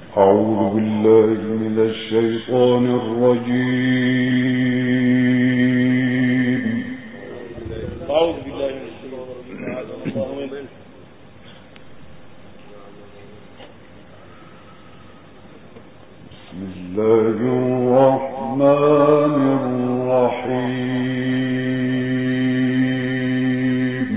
أعوذ بالله من الشيطان الرجيم. أعوذ بالله من الشيطان الرجيم. بسم الله الرحمن الرحيم.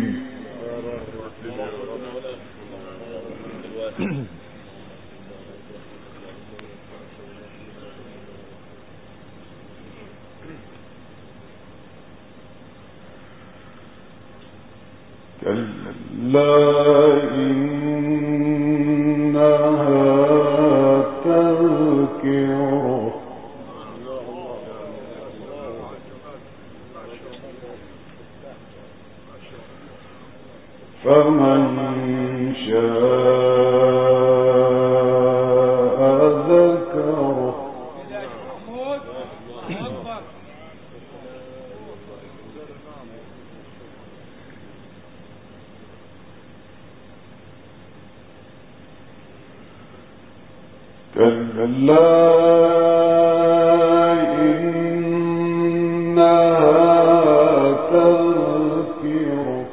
كلا إنها تذكرة فمن شاء ذكره كلا إنها تذكرة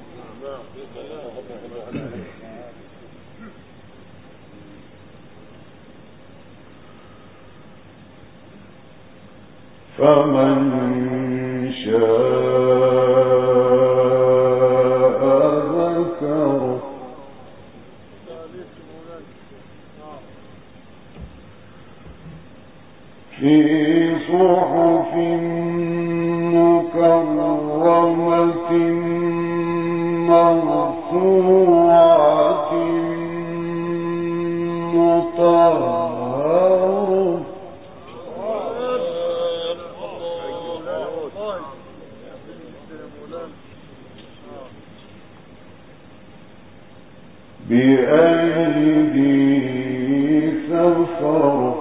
فمن شاء ذكره في صحف مكرمة مرفوعة مطهرة بأيدي سفرة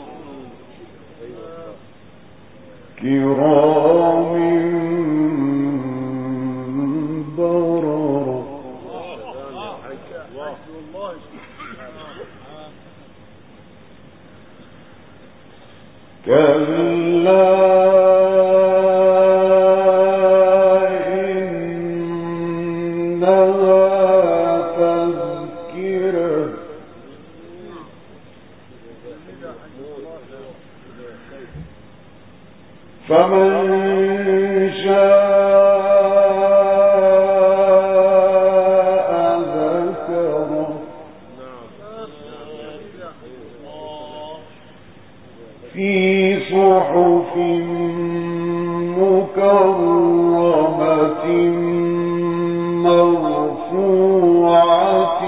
كرام بررة كلا إنها تذكرة فمن شاء ذكره في صحف مكرمة مرفوعة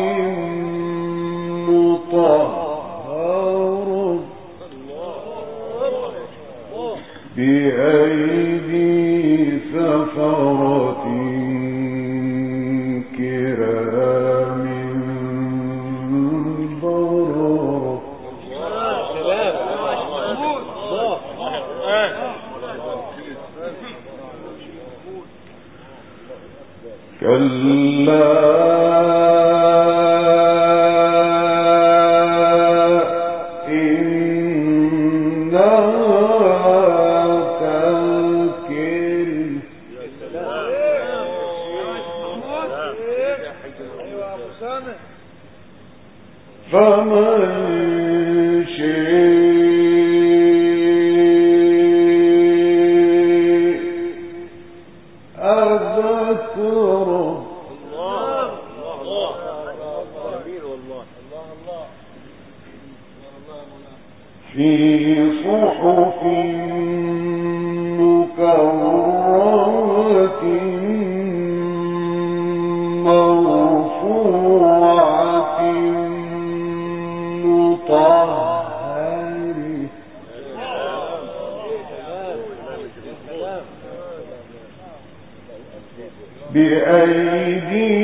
مطهرة بأيدي سفرة كرام بررة كلا فمن شاء ذكره في صحف مكرمة مرفوعة مطهرة بأيدي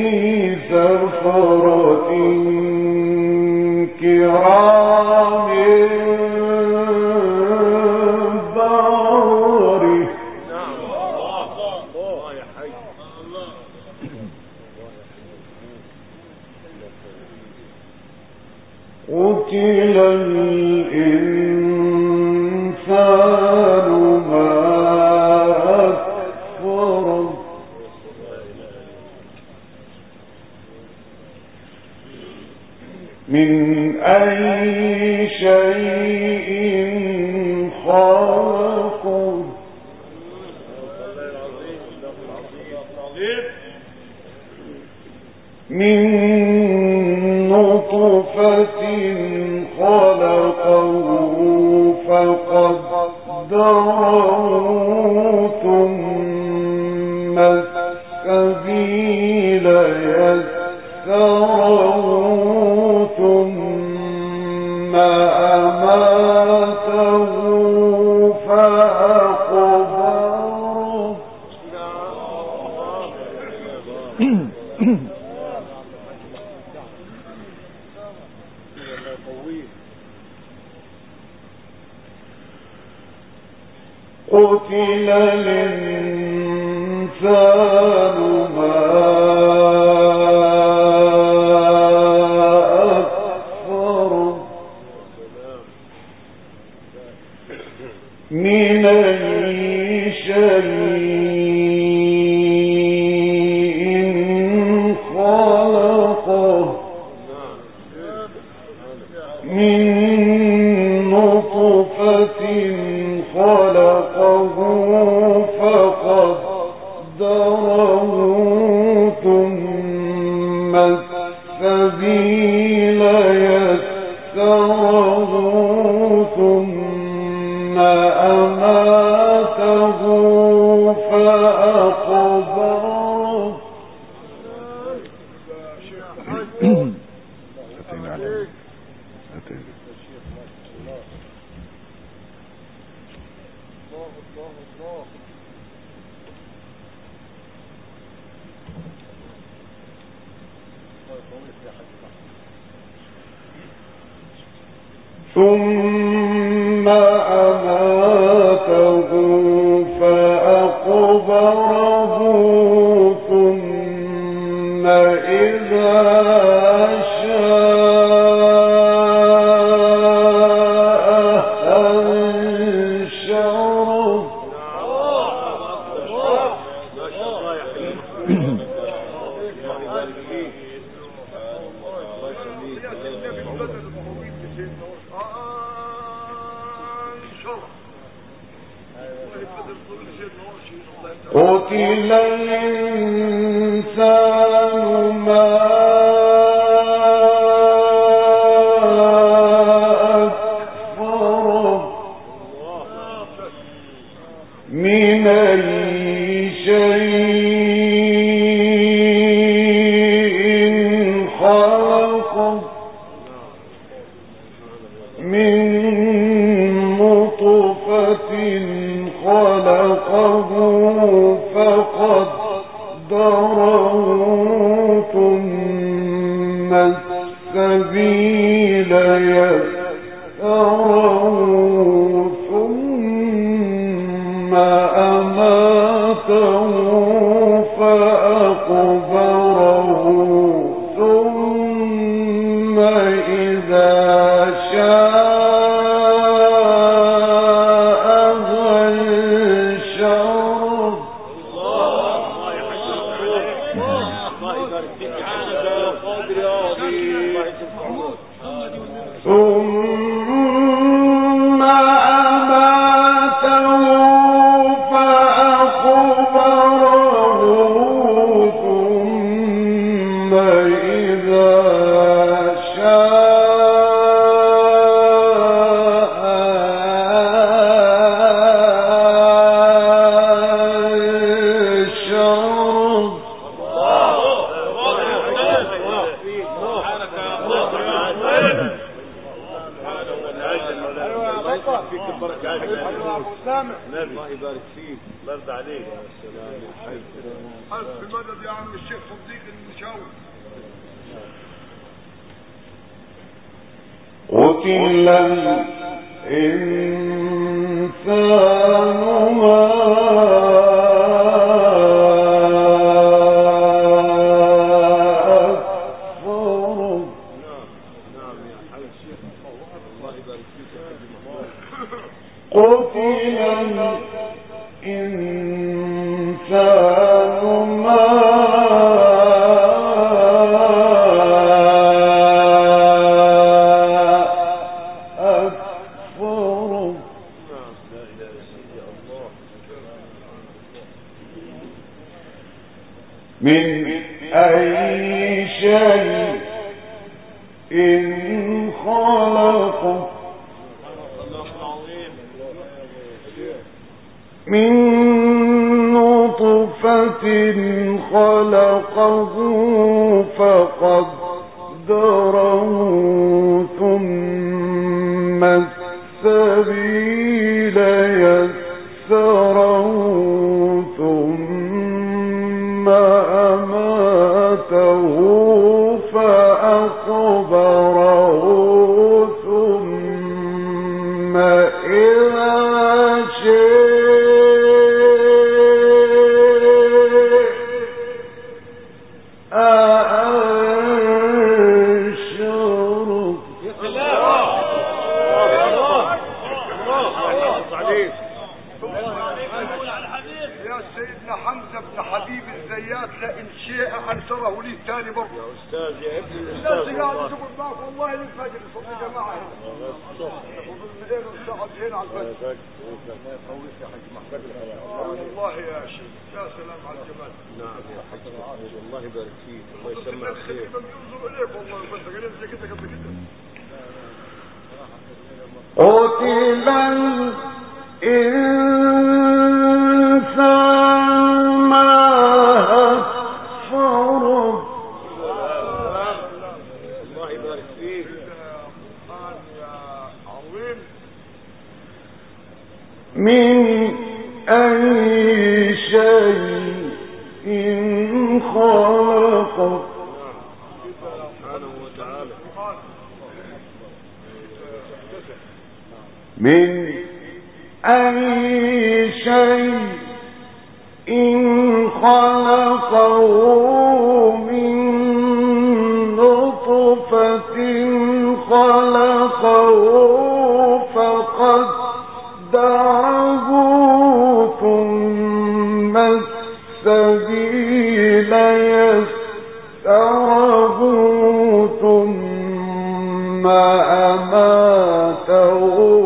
سفرة كرام بررة قتل الإنسان ما أكفره من أي شيء خلقه من نطفة خلقه فقدره ثم السبيل يسره ثم أماته فأقبره قتل الإنسان ما أكفره من أي شيء خلقه من نطفة خلقه فقدره ثم السبيل يسره ثم أماته فأقبره ثم أماته فأقبره ثم إذا شاء أنشره قتل الإنسان ما أكفره من أي شيء خلقه من نطفة خلقه فقدره ثم السبيل يسره ثم أماته فأقبره ثم إذا شاء ثم أماته فأقبره ثم إذا شاء أنشره الله يبارك فيك برد عليك يا سلام ألف بمدد يا عم الشيخ صديق المشاور قتل الإنسان ما أكفره قتل الإنسان ما أكفره من أي شيء خلقه من نطفة خلقه فقدره ثم السبيل يسره ثم أماته فأقبره ثم إذا لئن شيء أنشره لي الثاني برضه يا أستاذ يا ابن الأستاذ قاعد تقول معك والله للفجر صوت جماعة وبالليل والساعة هنا على الفجر والله يا شيخ يا سلام على الجمال نعم يا حاج محمود الله يبارك فيك الله يسمع الخير بننظر إليك والله بس قلت زي كده قبل كده قتل الإنسان ما أكفره الله يبارك فيك القرآن يا عظيم من أي شيء خلقه سبحانه وتعالى من أي شيء خلقه من نطفة خلقه فقدره ثم السبيل يسره ثم أماته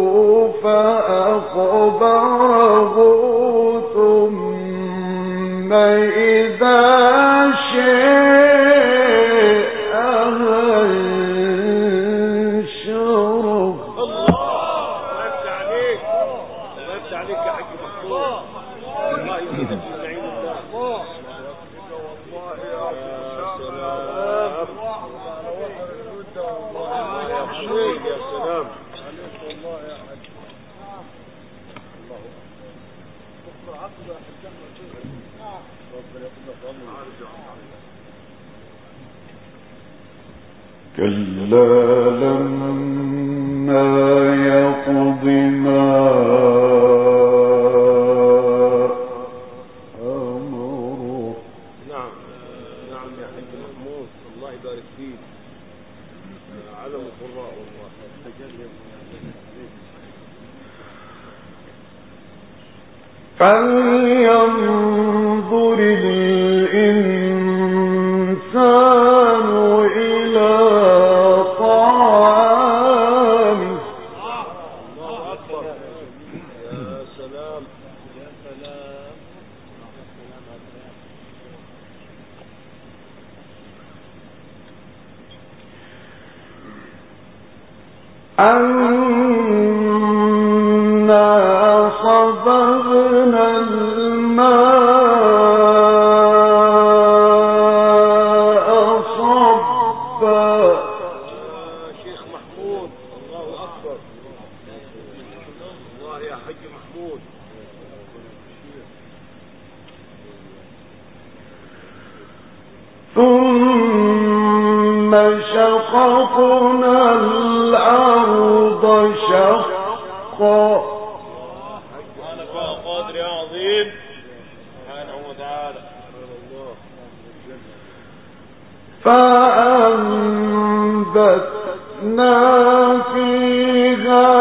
فأقبره ثم إذا شاء أنشره الله عليك يا حاج محمود الله يزيدك من نعيم الله والله يا سلام يا سلام كلا لما يقض ما أمره نعم يا حاج محمود الله يبارك فيك علم القراء والله فلينظر الإنسان إلى طعامه الله أكبر يا سلام أنا صببنا الماء صبا شيخ محمود الله أكبر الله يا حاج محمود ثم شققنا الأرض شقا سبحانك يا قادر يا عظيم سبحانه وتعالى فأنبتنا فيها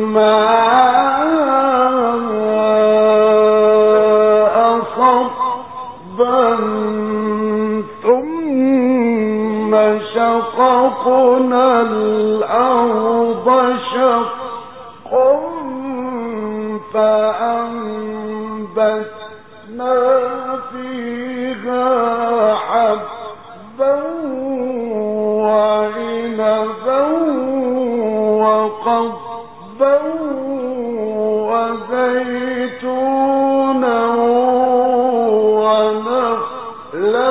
شققنا الأرض شقا فأنبتنا فيها حبا وعنبا وقضبا وزيتونا ونخلا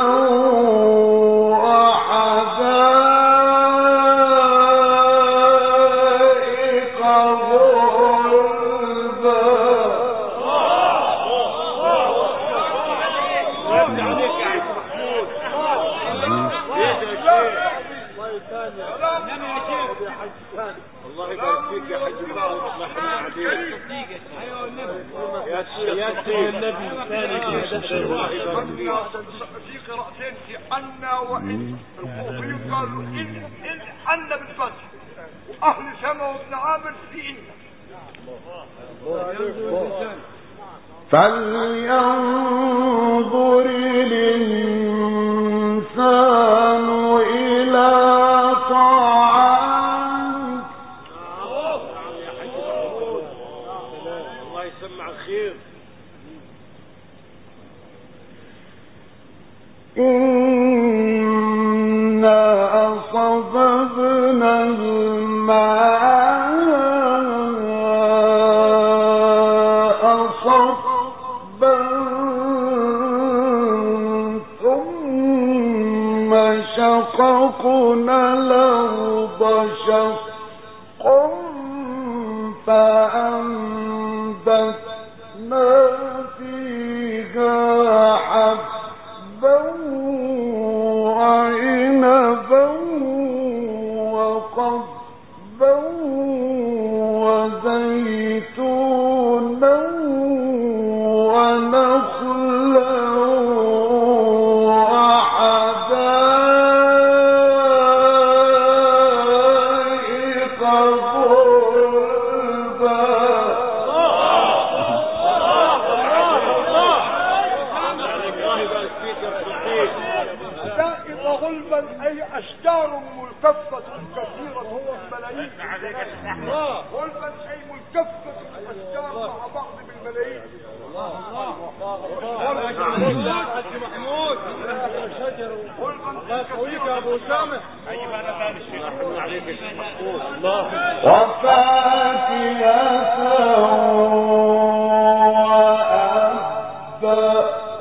الله يبارك فيك يا حاج بعض يا النبي ثاني في قراءتين في عنا وإن الكوفيين قالوا إن عنا بالفتح وأهل سما وابن عامر في إن فلينظر الإنسان إلى طعامه الله يسمع الخير إنا صببنا الماء صبا ثم شققنا الأرض شقا فأنبتنا فيها حبا وعنبا وقضبا وزيتونا ونخلا وحدائق غلبا اي اشجار ملتفة كثيرة بالملايين غلبا اي ملتفة الاشجار مع بعض بالملايين محمود غلبا ابو اسامه وفاكهة وأبا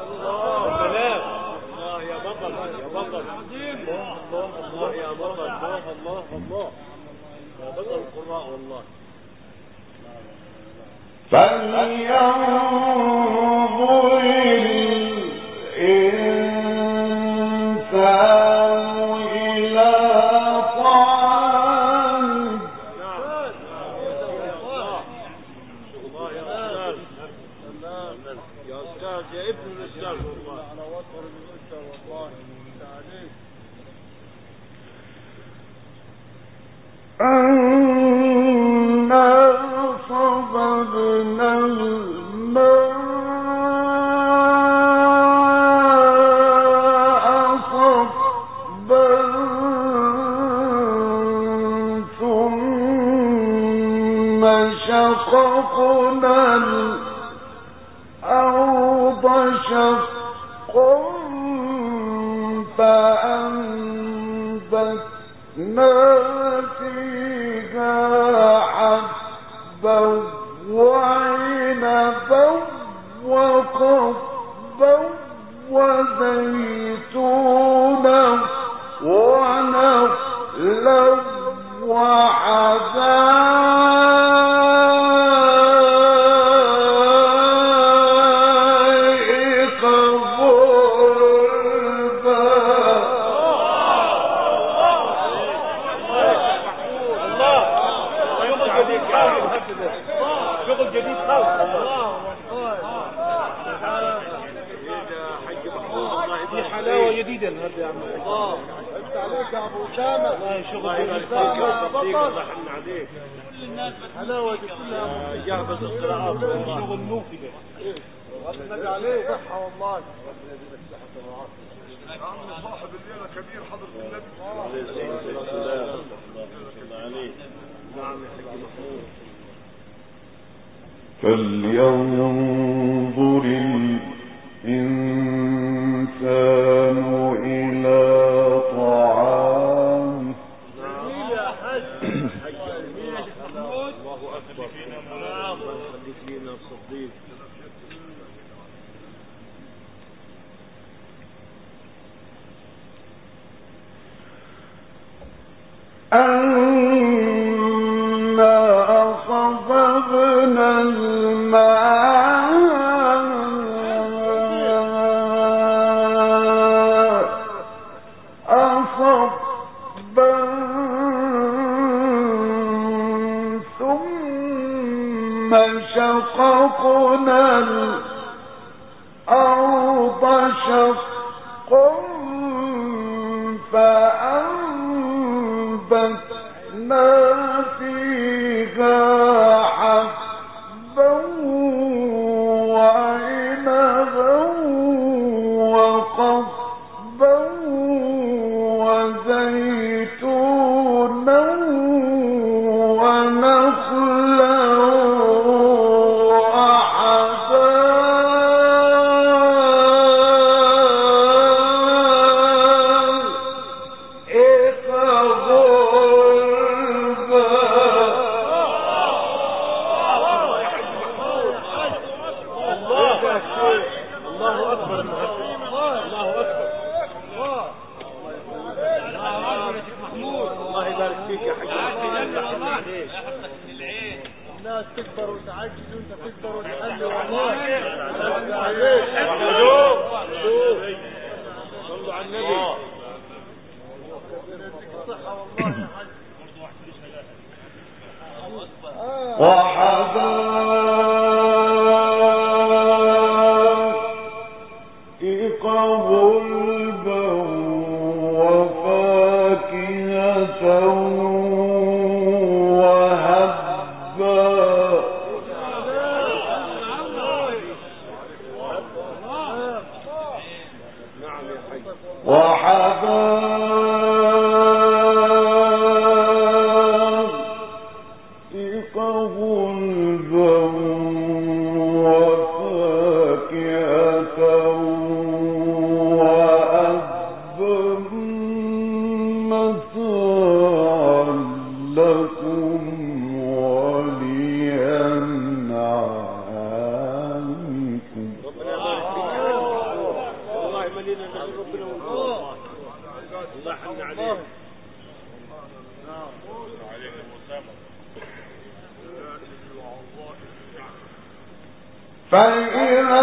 الله يا بطل الله يا بطل القراء والله فلينظر الإنسان إلى طعامه الله يا أستاذ يا ابن الأستاذ والله على وتر الأستاذ والله عليك أنا صببنا الماء صبا ثم شققنا الأرض شقا فأنبتنا فيها حبا وعنبا وقضبا وزيتونا ونخلا وحدائق غلبا يهبط القراءات شغل موفي النبي عليه صحة والله صاحب الليلة كبير حضرة النبي عليه الصلاة والسلام. نعم يا حاج محمود. فلينظر الإنسان إلى طعامه. جميل يا حاج. جميل يا شيخ محمود. الله أكبر. نعم. خليك لينا الصديق. أنا صببنا الماء صبا ثم شققنا الأرض شقا فأنبتنا فيها حبا وعنبا وقضبا وزيتونا ونخلا تكبر وتعجز وانت تكبر وتحل والله. صلوا على النبي. الصحة والله يا حاج. وحدائق غلبا وفاكهة وحدائق غلبا وفاكهة وأبا متاعا لكم ولأنعامكم. والله ملينا نحن ربنا والله. الله حن عليك. فإذا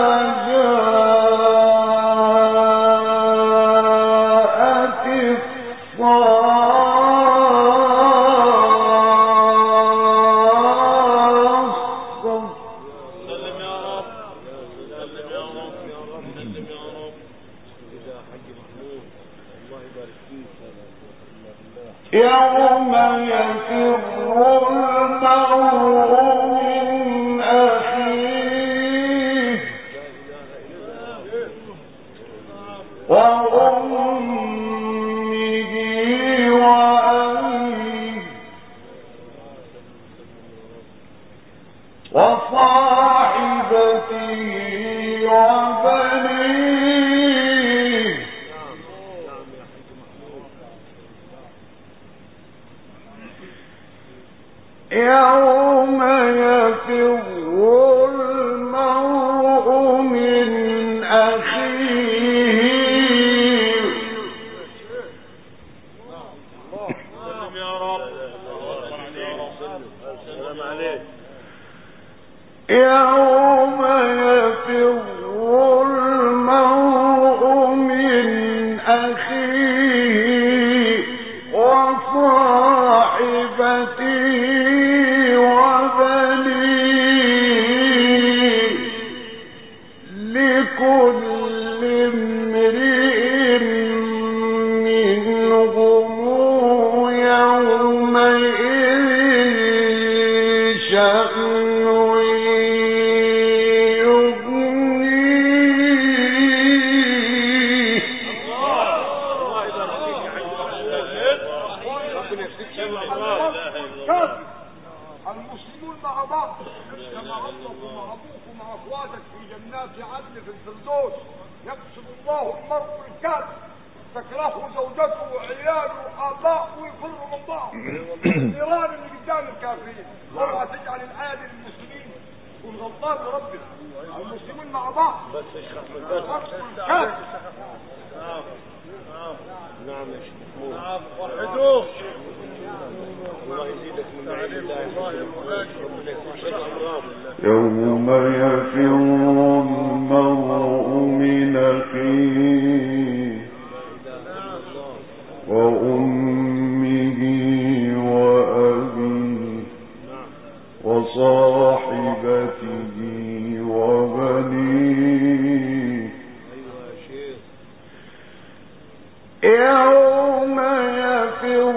جاءت الصاخة سلم يا رب. سلم يا رب. يا رب سلم يا رب. إذا حاج محمود الله يبارك فيك. يوم يفر المرء من أخيه وأمه وأبيه وصاحبته وبنيه يوم يفر المرء من أخيه. سلم يا رب. سلام عليك. يوم يفر المرء من أخيه وصاحبته وبنيه لكل امرئ منهم يومئذ المسلمون مع بعض كما أبوك ومع أبوك ومع أخواتك في جنات عدن في الفردوس. يقسم الله المرء الكافر تكرهه زوجته وعياله وآباءه ويفروا من بعض. النيران اللي قدام الكافرين. اوعى تجعل الآية للمسلمين والغلطان لربنا. المسلمين مع بعض بس الكافر. نعم يا شيخ وحدوه الله يزيدك من عين الله يوم يفر المرء من أخيه وأمه وأبيه وصاحبته وبنيه يوم يفر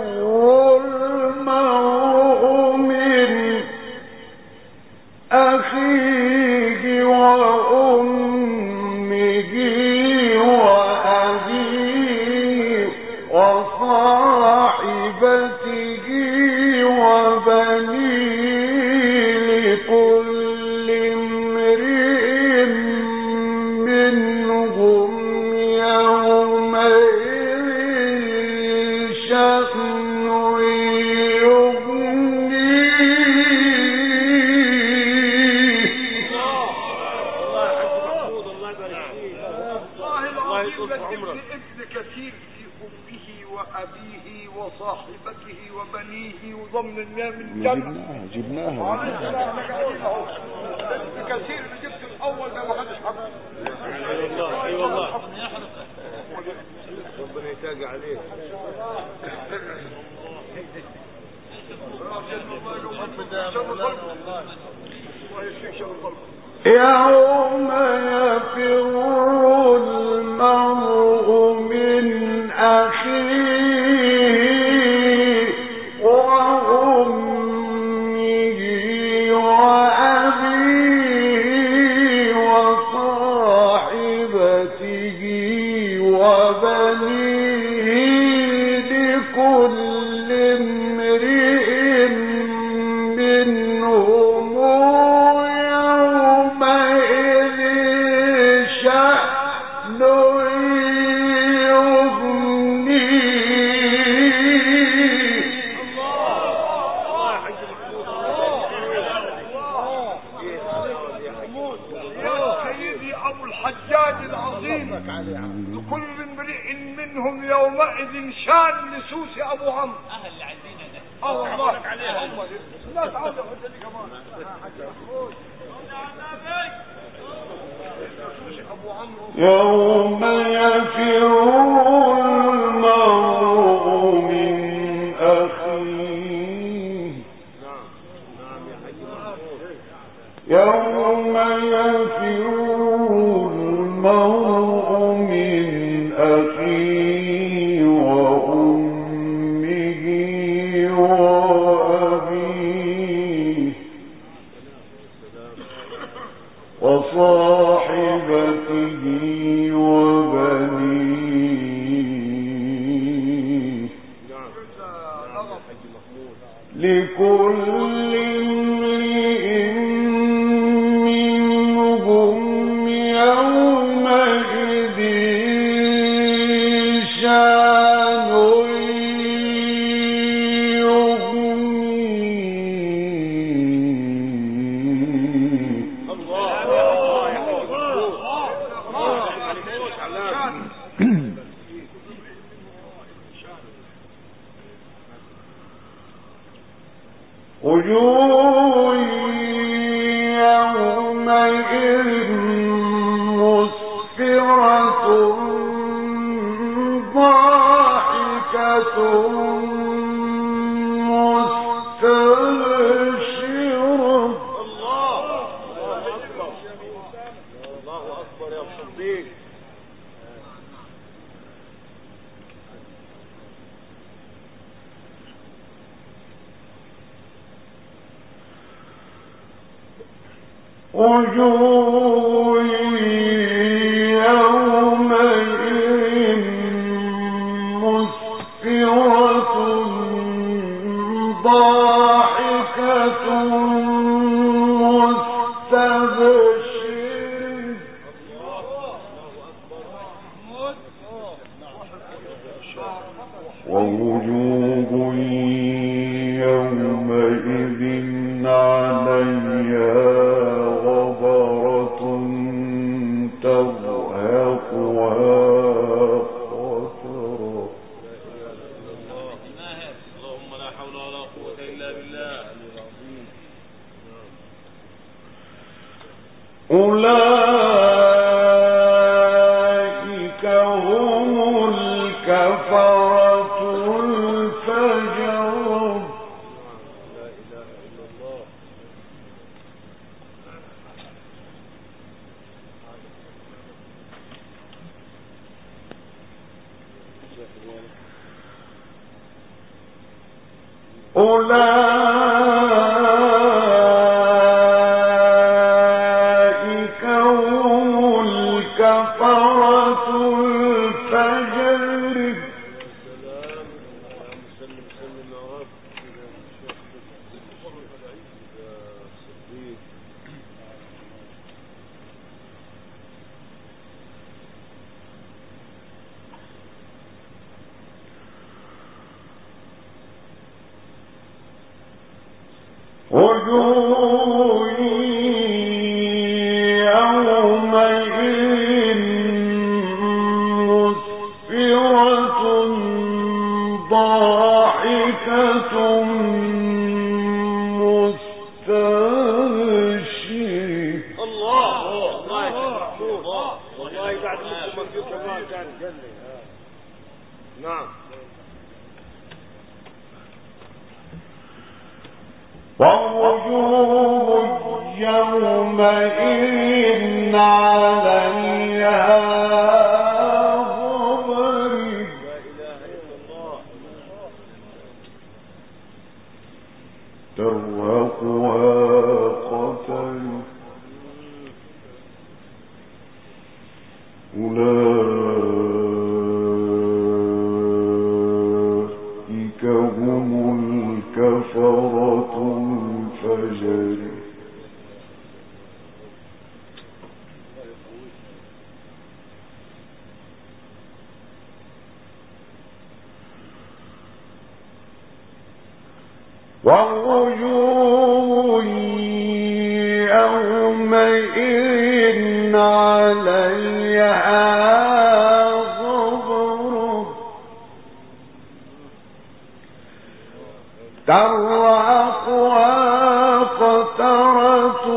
المرء من أخيه وأمه وأبيه وصاحبته وبنيه لكل امرئ منهم يومئذ شأن وأبيه وصاحبته وبنيه وضمن الماء من الجنة. جبناها كثير اللي جبت الأول ده ما حدش حبه. اي والله ربنا يتاجع عليك. يوم يفر المرء من أخيه وأمه وأبيه وصاحبته وبنيه لكل امرئ منهم يومئذ شأن لكل امرئ منهم يومئذ شان لسوس ابو عمرو. اهل اللي عايزينها ده والله عليهم الناس عاوزه الحته دي كمان. يوم يفر المرء من أخيه يوم يفر المرء من أخيه وأمه وأبيه وصاحبته وبنيه لكل امرئ منهم يومئذ شأن يغنيه. وجوه يومئذ مسفرة ضاحكة مستبشرة ووجوه يومئذ عليها غبرة ترهقها قترة اللهم لا حول ولا قوة إلا بالله. أولئك هم الكفرة الفجرة لا إله إلا الله. أولئك هم الكفرة الفجر سلام سلم سلم يا رب. صديق وجوه يومئذ مسفرة ضاحكة مستبشرة الله والله بعد مسلم مكتوب الله كان جنة. نعم ووجوه يومئذ عليها غبر لا إله إلا الله. ترهقها قتر أولئك هم الكفرة الفجر ووجوه يومئذ عليها غبر ترهقها قترة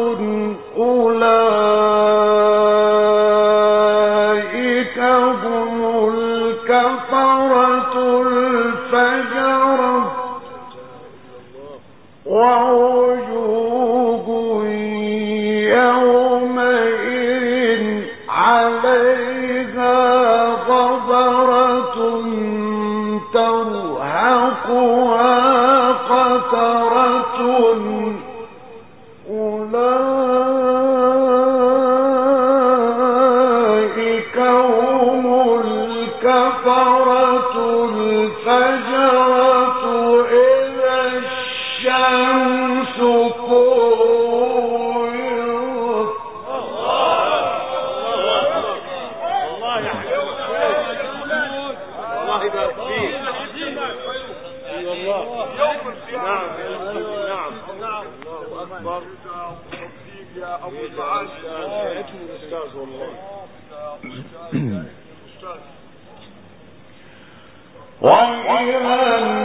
أولئك هم الكفرة الفجرة ووجوه يومئذ عليها غبرة ترهقها قترة أولئك هم الكفرة الفجرة إذا الشمس كورت والله يا حبيبي والله يبارك فيك. اي والله يوم القيامة. نعم نعم الله اكبر. يا أبو المعاش الاستاذ والله. وإذا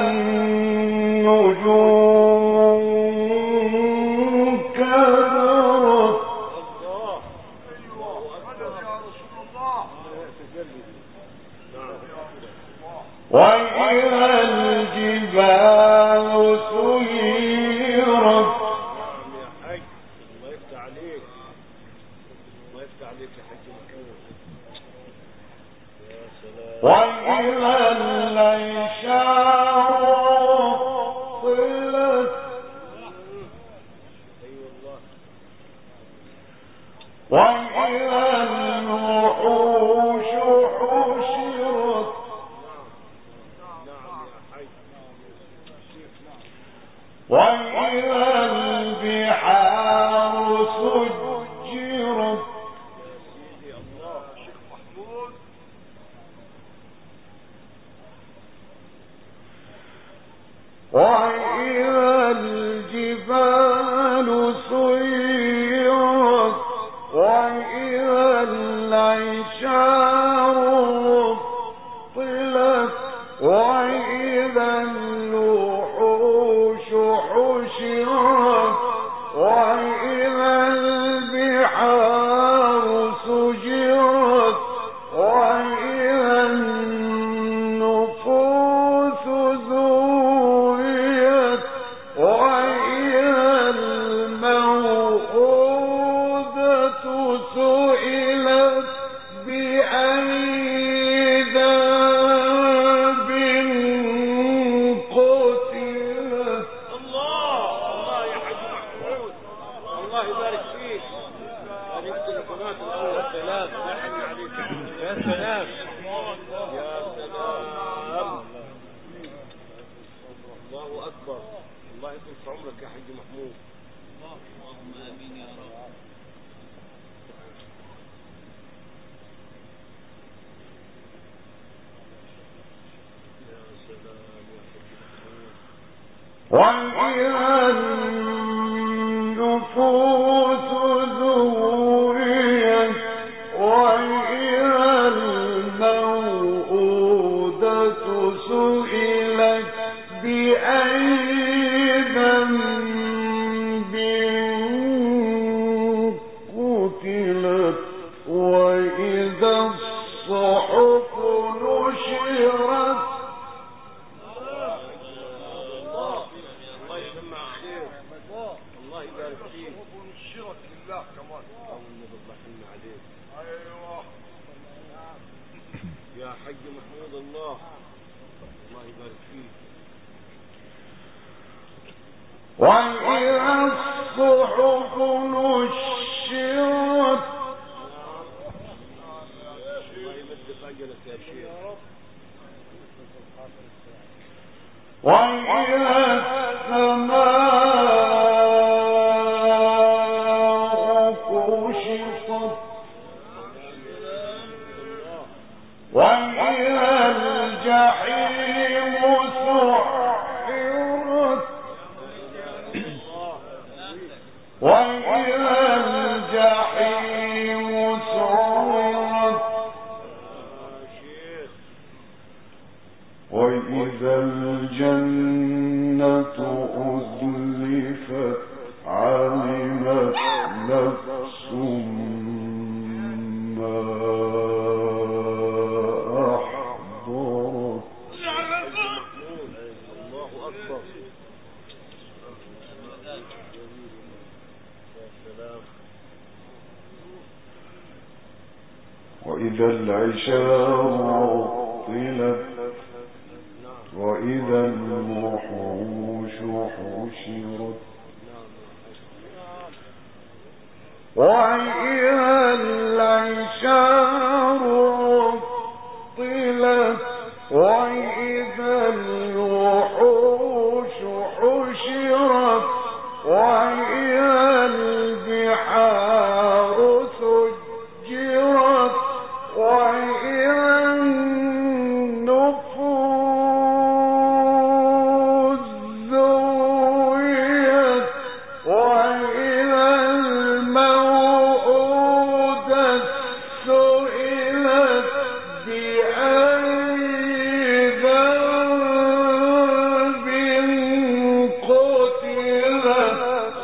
النجوم كدرت الله مدد يا رسول الله. وإذا الجبال سيرت نعم يا حاج الله يفتح عليك. الله يفتح عليك يا حاج مكان. يا سلام. وإذا العشار طلت اي والله وإذا الوحوش حشرت وإذا البحار سجرت وإذا الجبال سيرت وإذا العشار عطلت وإذا الوحوش حشرت وإذا البحار سجرت وإذا النفوس زوجت وإذا الموءودة سئلت بأي ذنب قتلت. الله يا حاج محمود، الله يبارك فيك. عليك القناة الأول سلام، الله يحن عليك يا سلام يا سلام. الله أكبر، الله يطول في عمرك يا حاج محمود. اللهم آمين يا رب. يا سلام يا حاج محمود. وإذا النفوس زوجت وإذا الموءودة سئلت بأي ذنب قتلت وإذا الصحف نشرت. الله يبارك فيك. ونشرك لله كمان. النبي الله يحن عليك. ايوه يا حج محمود، الله يبارك فيك. وإذا الصحف نشرت الله يمد فجلك يا شيخ. وإذا السماء كشطت وإذا الجحيم سعرت وإذا الجحيم سعرت وإذا الجنة أزلفت علمت نفس ما أحضرت. الله أكبر. يا سلام. وإذا العشار عطلت وإذا الوحوش حشرت وإذا العشار عطلت وإذا الوحوش حشرت وإذا البحار سجرت وإذا النفوس زوجت وإذا الموءودة سئلت بأي ذنب قتلت.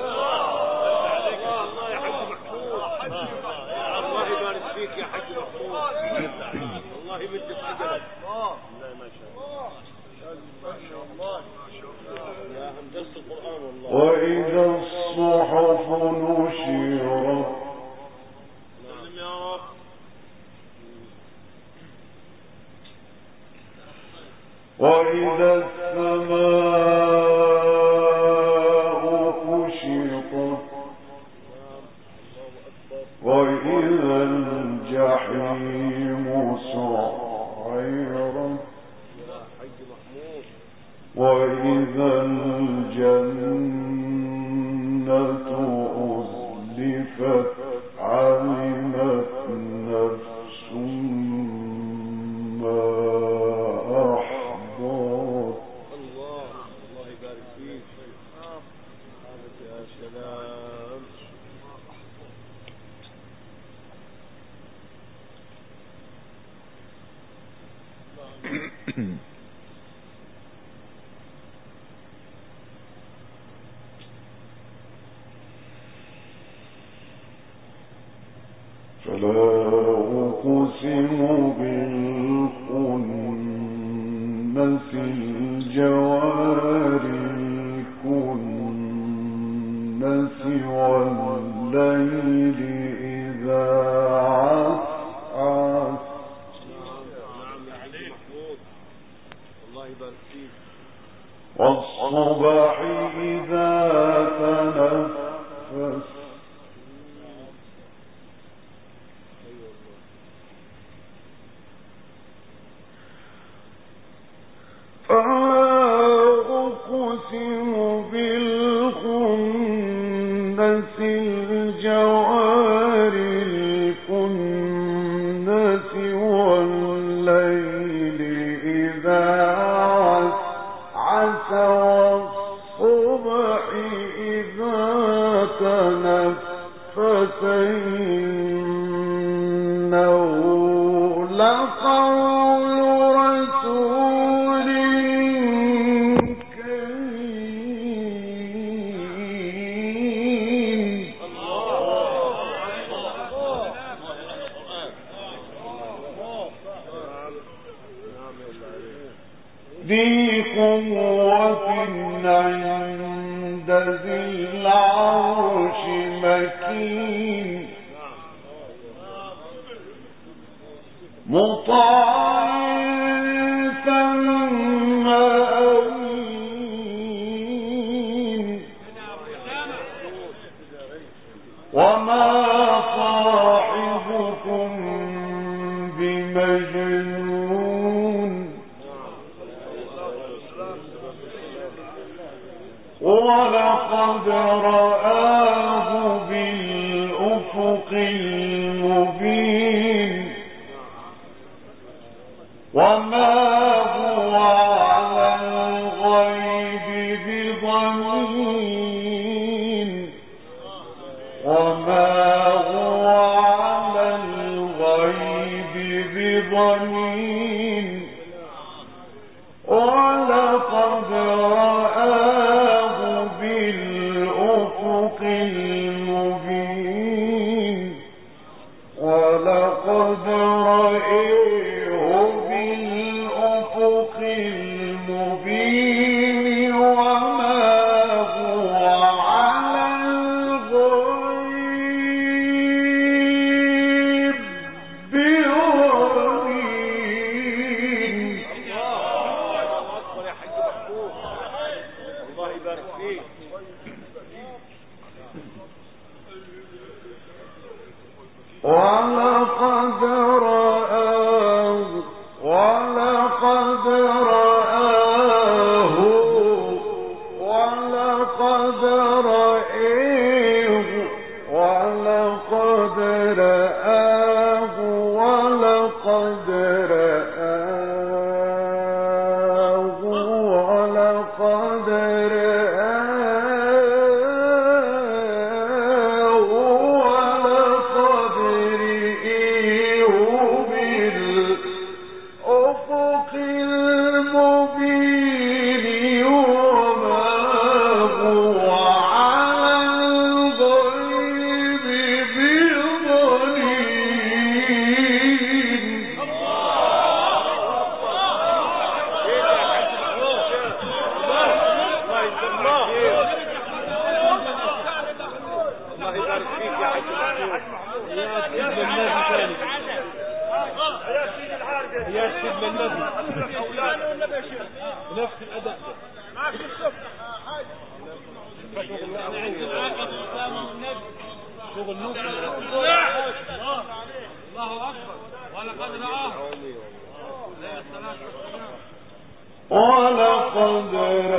الله يا حاج محمود، الله يبارك فيك يا حاج محمود. الله يمد في أجلك. لا ما شاء الله ما شاء الله يا هندسة القرآن والله. وإذا الصحف نشرت سلم يا رب. وإذا السماء كشطت وإذا الجحيم سعرت وإذا الجنة أزلفت علمت نفس ما أحضرت. الله يبارك فيك يا سلام. فلا أقسم بالخنس الجوار الكنس والليل إذا عسعس. الله يبارك فيك. والصبح إذا تنفس. أقسم بالخنس الجوار الكنس والليل إذا عسعس والصبح إذا تنفس إنه لقول رسول كريم. ذي قوة عند ذي العرش مكين مطاع ثم أمين وما صاحبكم بمجنون ولقد رآه بالأفق المبين وما هو على الغيب بضنين وما هو على الغيب بضنين ولقد رآه بالأفق المبين ولقد رآه بالأفق المبين وما هو على الغيب بضنين. الله يبارك فيك. ولقد رآه ولقد رآه ولقد رآه ولقد رآه ولقد رآه ولقد رآه ولقد رآه بالأفق المبين وما هو على الغيب بضنين. الله يبارك فيك يا حاج محمود. يا سيدنا النبي نفس الأدب شغل نوح الله أكبر ولقد رآه عليه الصلاة والسلام ولقد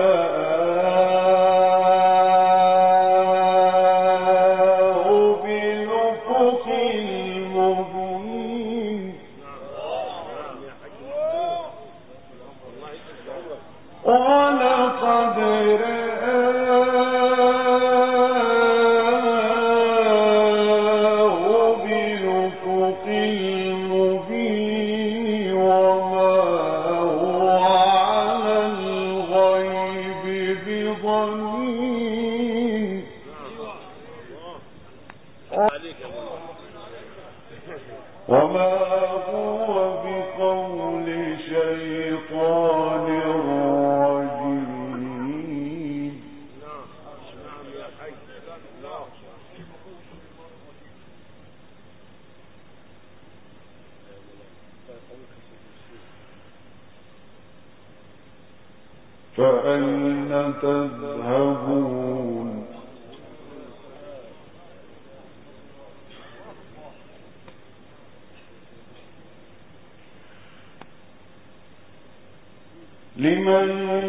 رآه بالأفق المبين ولقد رآه بالأفق المبين وما هو على الغيب بضنين وما هو بقول شيطان رجيم فأين تذهبون لمن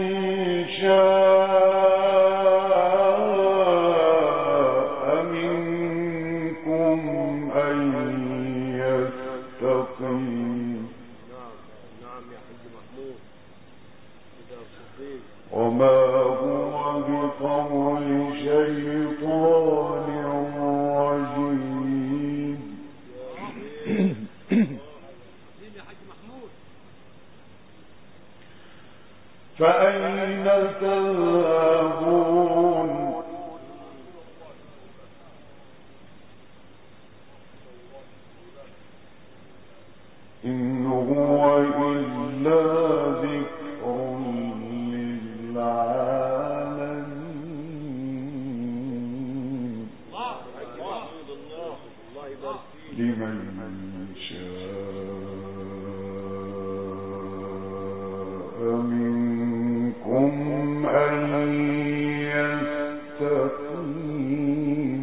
شاء منكم أن يستقيم وما هو بقول شيطان رجيم فأين تذهبون إن هو إلا ذكر للعالمين لمن شاء منكم أن يستقيم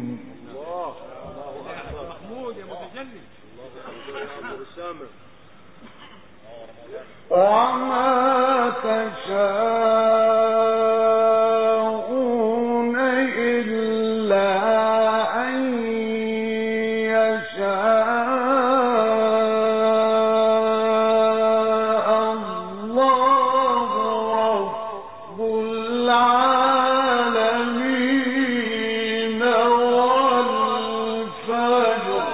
محمود يا متجنن وما تشاءون إلا أن يشاء الله رب العالمين والفجر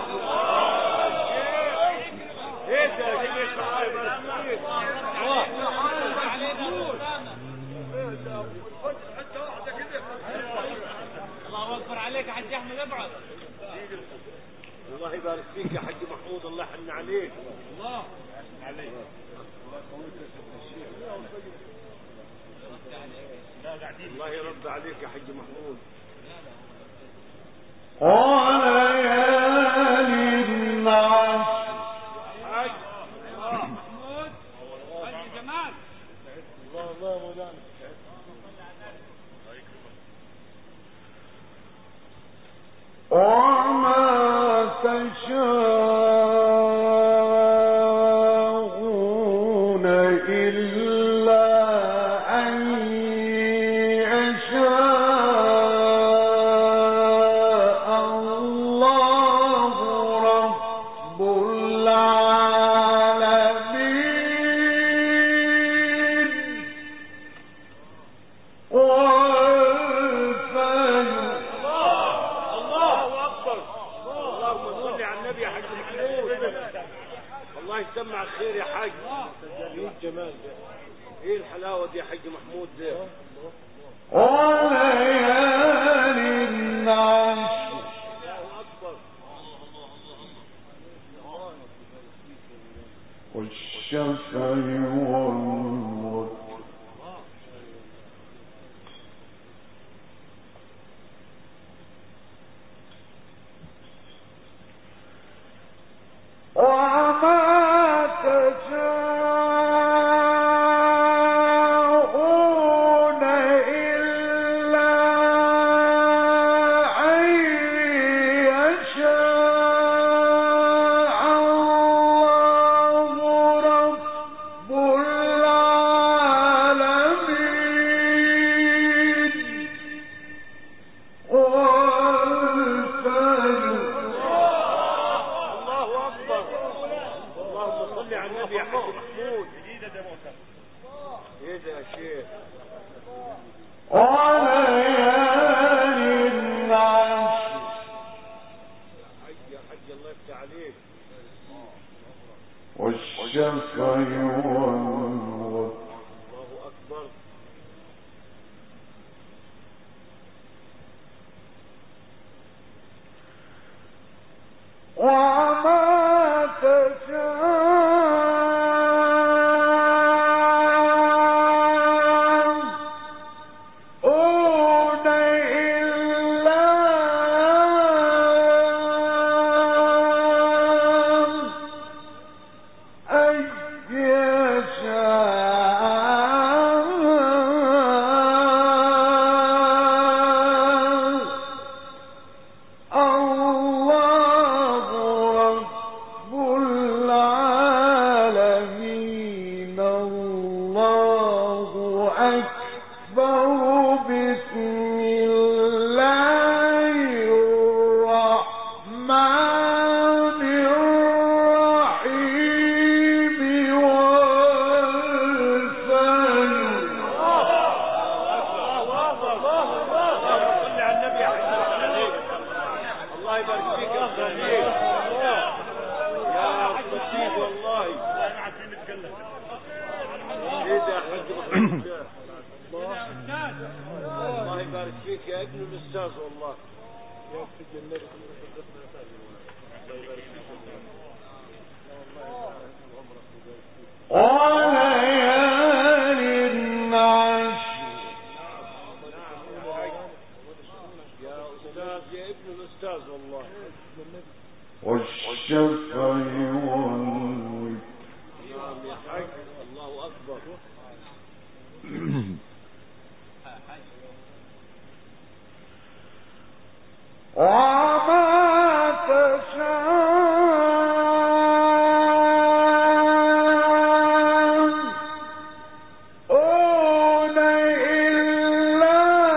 الله أكبر عليك يا حاج أحمد ابعد الله يبارك فيك يا حاج محمود الله يحن عليك الله عليك الله يرد عليك يا حاج محمود وليال عشر محمود حاج جمال الله مولانا وما تشاءون إلا أن يشاء الله رب العالمين والفجر الله اكبر اللهم صل على النبي يا حاج محمود الله يسمع الخير يا حاج ايه الجمال ده ايه الحلاوه دي يا حاج محمود ده وليال عشر الله اكبر والشفع والوتر وما تشاءون إلا الله يبارك فيك يا ابن الاستاذ والله. والشفع والوتر. الله أكبر. وما تشاءون إلا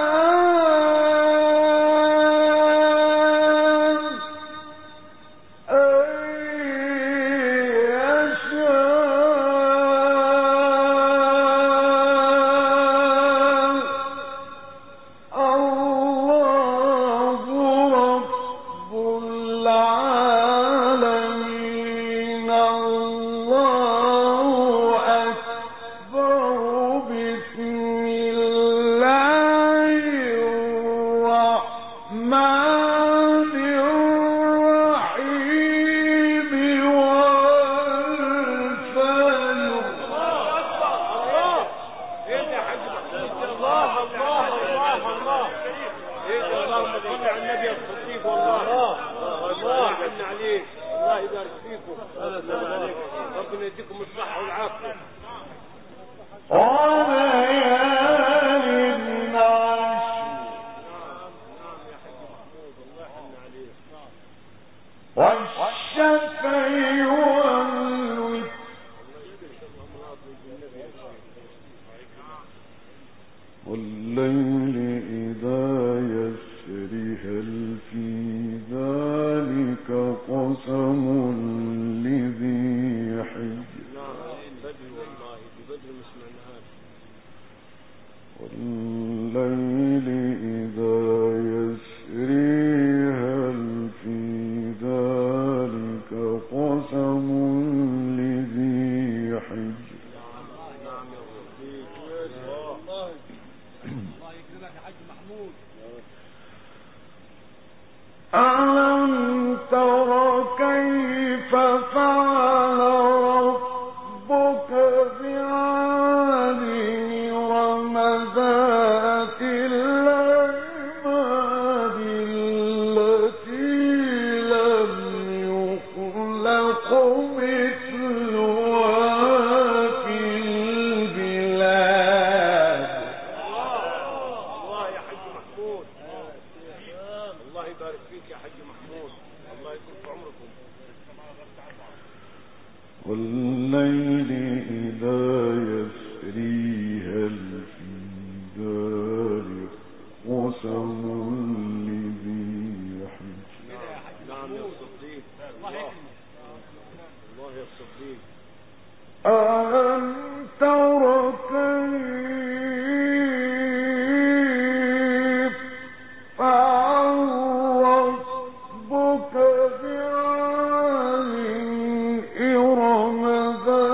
ربنا يديكم الصحة والعافية. والشفع والوتر والليل إذا يسر هل في ذلك قسم لذي حجر. والليل إذا يسري هل في ذلك قسم لذي حجر. ألم تر كيف فعل ربك بعاد إرم ذات العماد التي لم يخلق مثلها في البلاد. الله يا حج محمود، الله يبارك فيك يا حج محمود، الله يكون في عمركم. والليل إذا يسري هل في ذلك قسم لذي حجر. نعم يا صديق، الله يا صديق. ألم تر كيف فعل ربك بعاد إرم ذات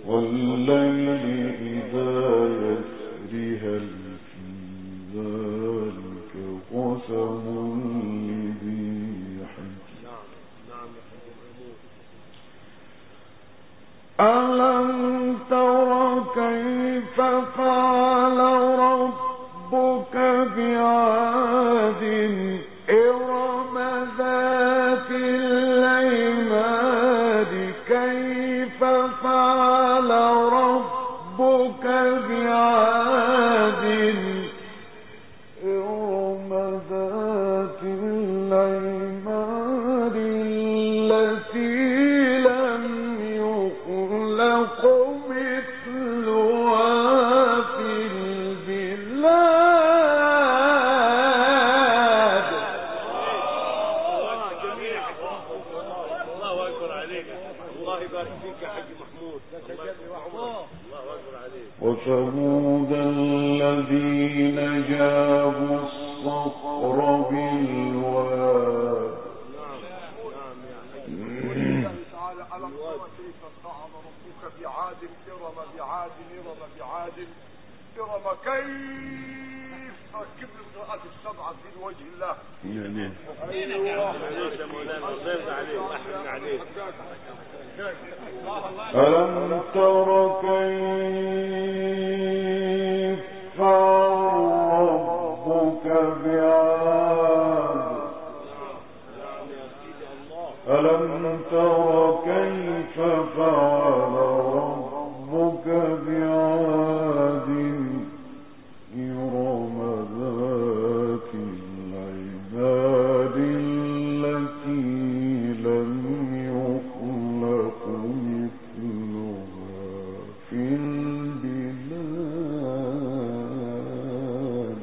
والليل إذا يسري هل في ذلك قسم لذي حجر ألم تر كيف فعل ربك بعاد إرم ذات العماد كيف فعل ربك بعاد إرم ذات العماد التي لم يخلق مثلها في البلاد. الله أكبر عليك. الله يبارك فيك يا حاج محمود. الله أكبر عليك. وثمود الذين جابوا الصخر بالواد. تعالى ألم تر كيف فعل ربك بعاد إرم بعاد إرم بعاد إرم كيف ركب القراءات السبعة في وجه الله. ألم تر كيف فعل ربك بعاد ألم تر كيف فعل ربك بعاد إرم ذات العماد التي لم يخلق مثلها في البلاد.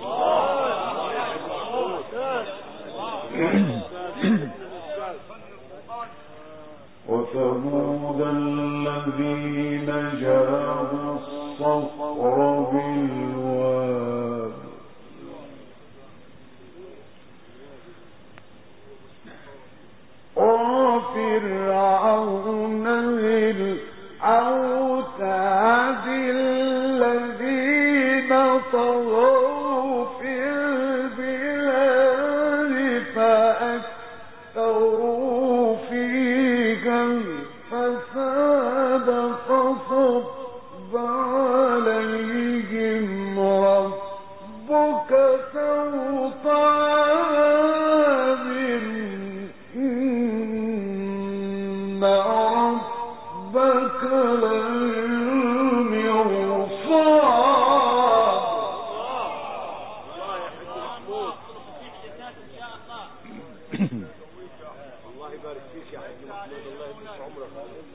وثمود الذين جابوا الصخر بالواد وفرعون ذي الأوتاد الذين طغوا في البلاد فأكثروا فيها الفساد فصب عليهم ربك سوط عذاب إن ربك للمرصاد. الله يبارك فيك يا حاج محمود. الله يبارك عمرك.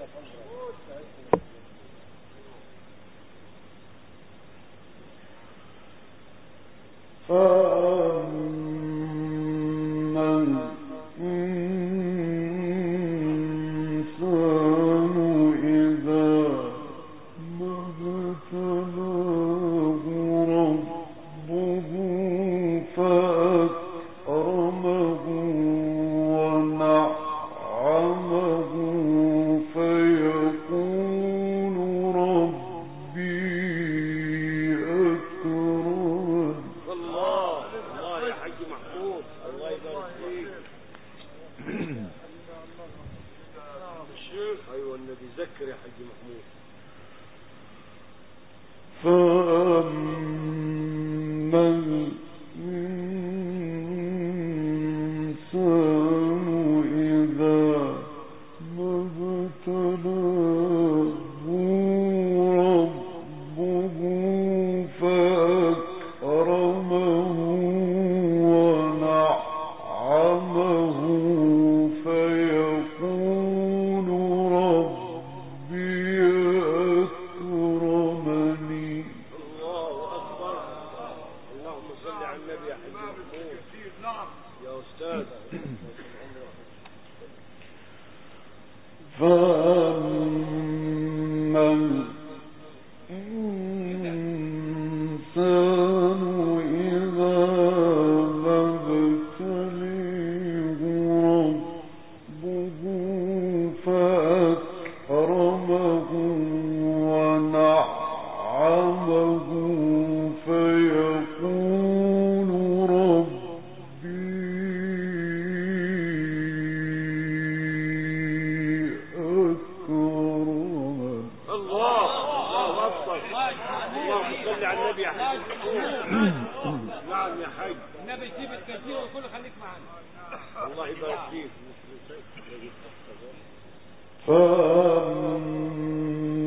فأما الإنسان إذا ما ابتلاه ربه فأكرمه ونعمه فيقول ربي أكرمن. الله يا حاج محمود. الله يبارك فيك. الشيخ ايوه النبي ذكر يا حاج محمود. فأما الإنسان إذا ما ابتلاه ربه فأكرمه ونعمه فيقول ربي أكرمني. الله اكبر. اللهم صل على النبي يا حاج محمود. يا استاذ. فأما الإنسان إذا ما ابتليه ربه فأكرمه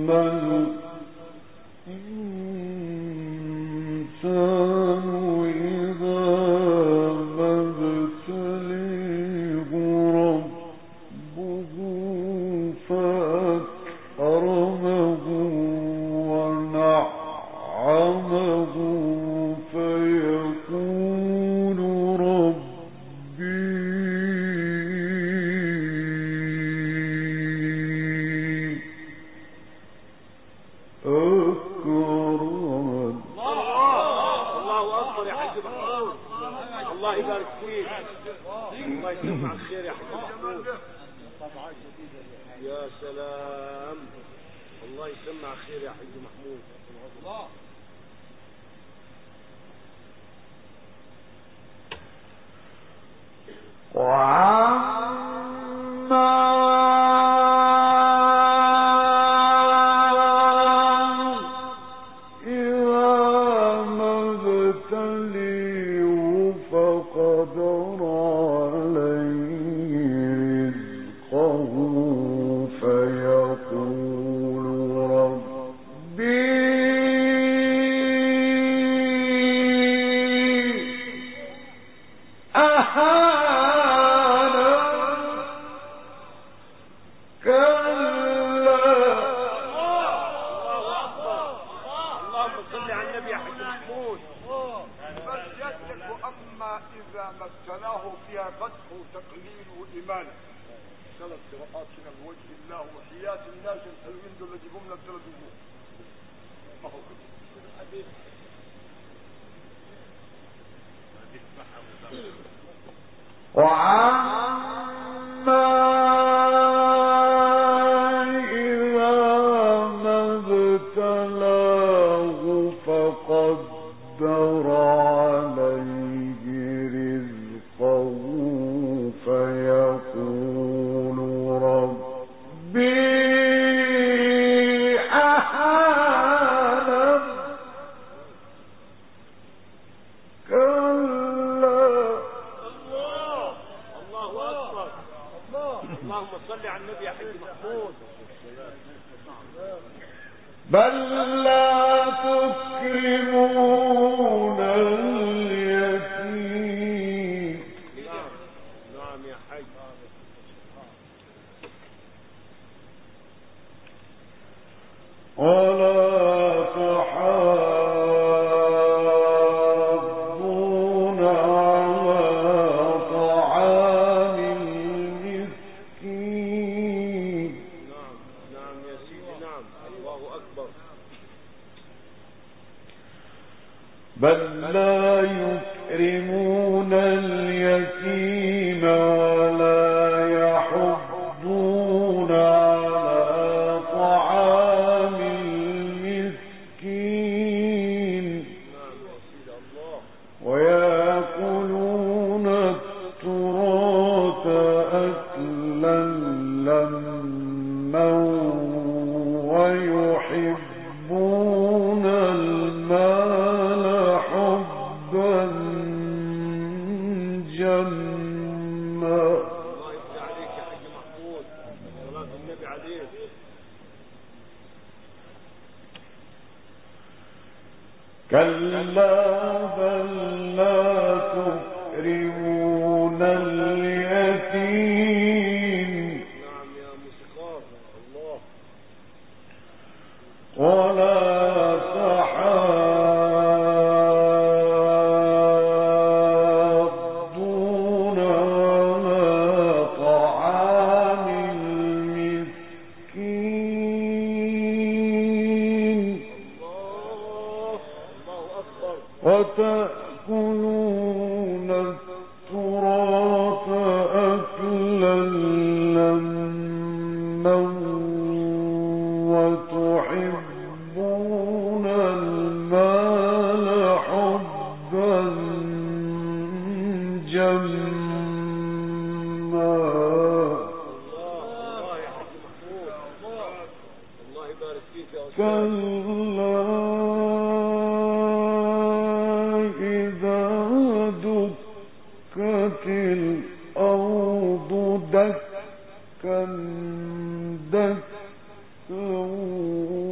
دكا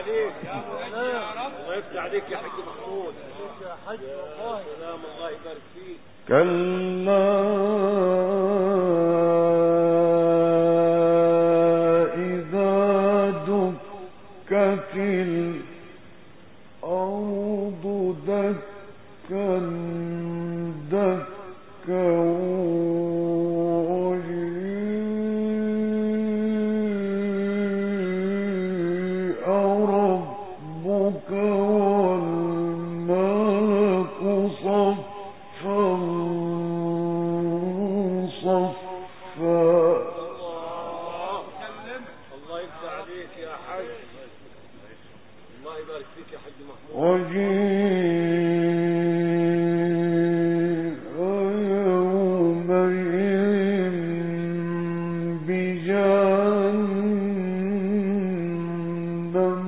عليك الله يفتح عليك يا حاج محمود يا حاج والله سلام الله يبارك فيك كلا إذا دكت الأرض دكا دكا وجيء ربك والملك صفا صفا الله يفتح عليك يا حاج الله يبارك فيك يا حاج محمود وجيء يومئذ بجهنم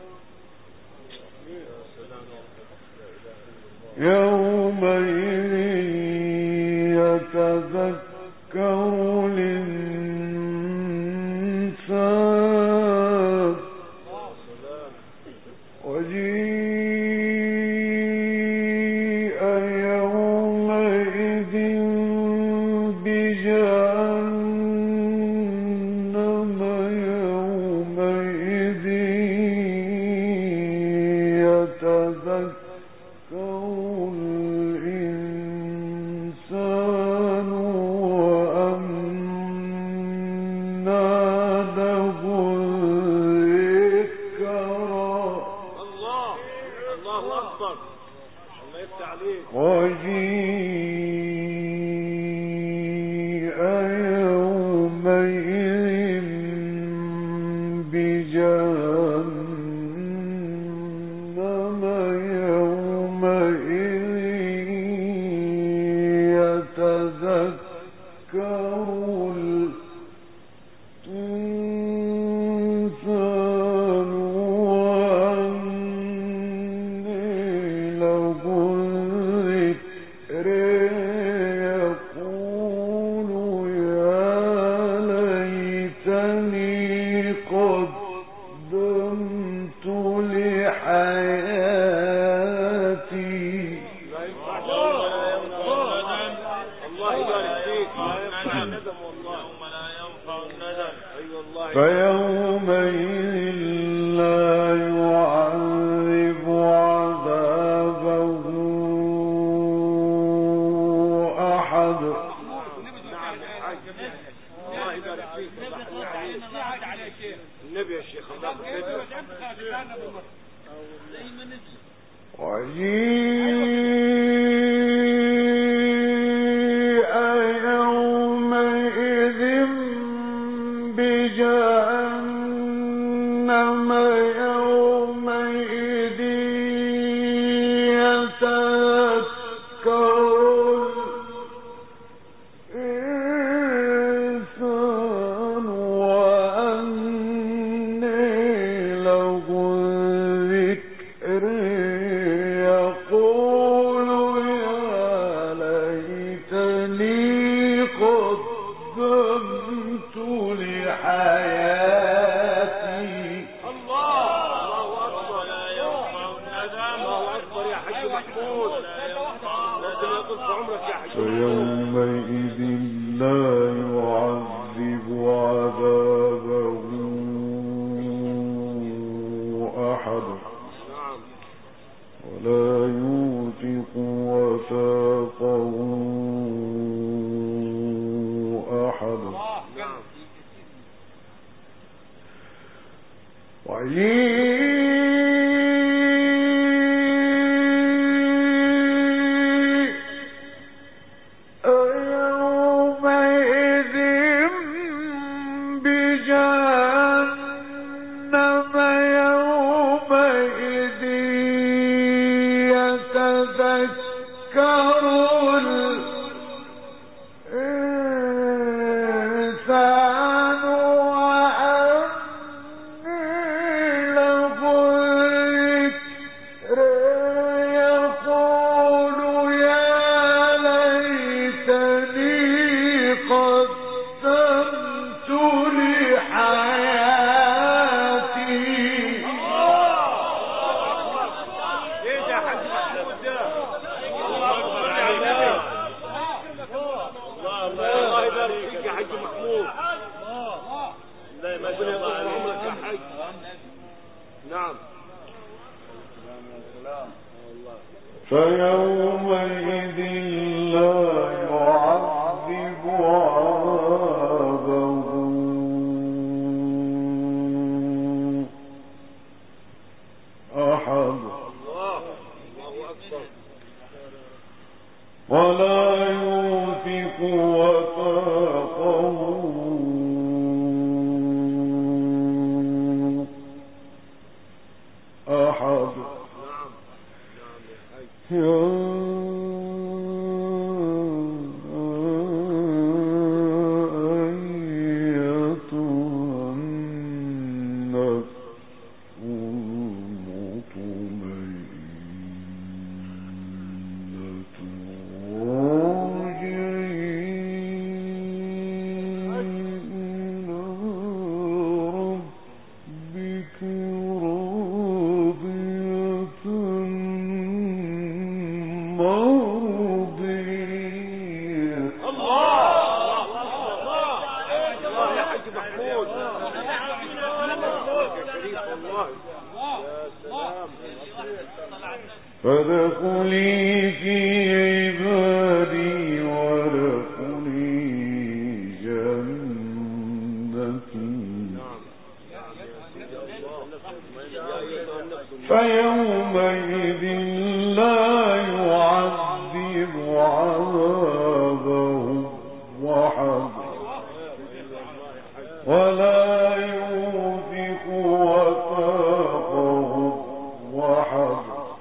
يومئذ يتذكر الإنسان وجيء يومئذ بجهنم يومئذ يتذكر الإنسان وأنى له الذكرى الله أكبر الله يفتح عليك وجيء يومئذ بجهنم يومئذ يتذكر الإنسان وأنى له الذكر يقول يا ليتني قدمت لحياتي لا ينفع الله يبارك فيك لا ينفع الندم والله يوم لا ينفع الندم اي والله فيومئذ لا يعذب عذابه أحد نعم يا حاج الله يبارك فيك النبي يا شيخ الله يبارك وجيء يومئذ بجهنم يومئذ يتذكر الإنسان وأنى له الذكر يقول يا ليتني قدمت لحياتي الله اكبر لا ينفع الندم الله اكبر يا حاج محمود لازم يطول في عمرك يا حاج فيومئذ لا يعذب عذابه أحد نعم ولا يوثق وثاقه أحد نعم يومئذ بجهنم يومئذ فيومئذ لا يعذب عذابه أحد ولا يوثق وثاقه أحد فادخلي في عبادي وادخلي جنتي فيومئذ لا يعذب عذابه أحد ولا يوثق وثاقه أحد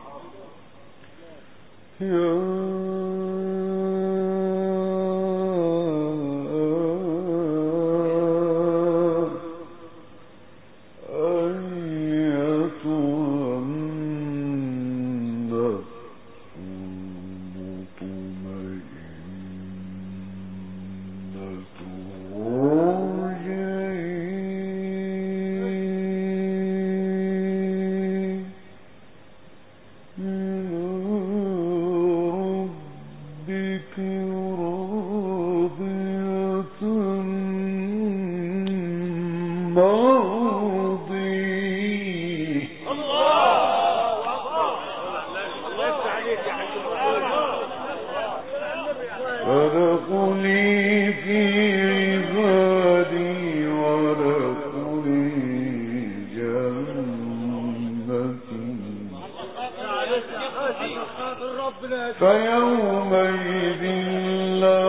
فادخلي في عبادي وادخلي جنتي فيومئذ لا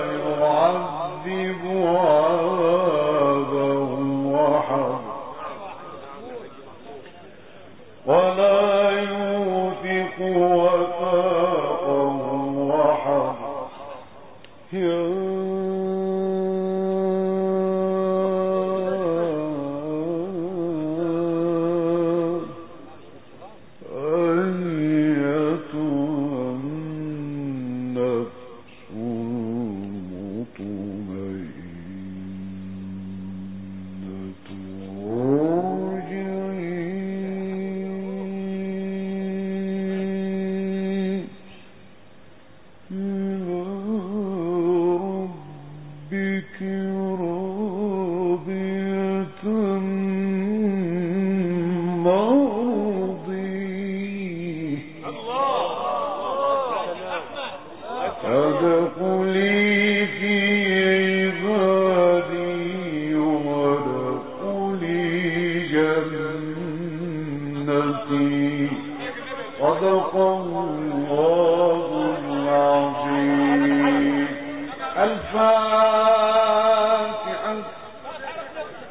يعذب عذابه أحد ولا يوثق وثاقه أحد فادخلي في عبادي وادخلي جنتي صدق الله العظيم. الفاتحة.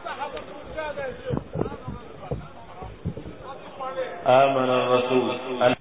آمن الرسول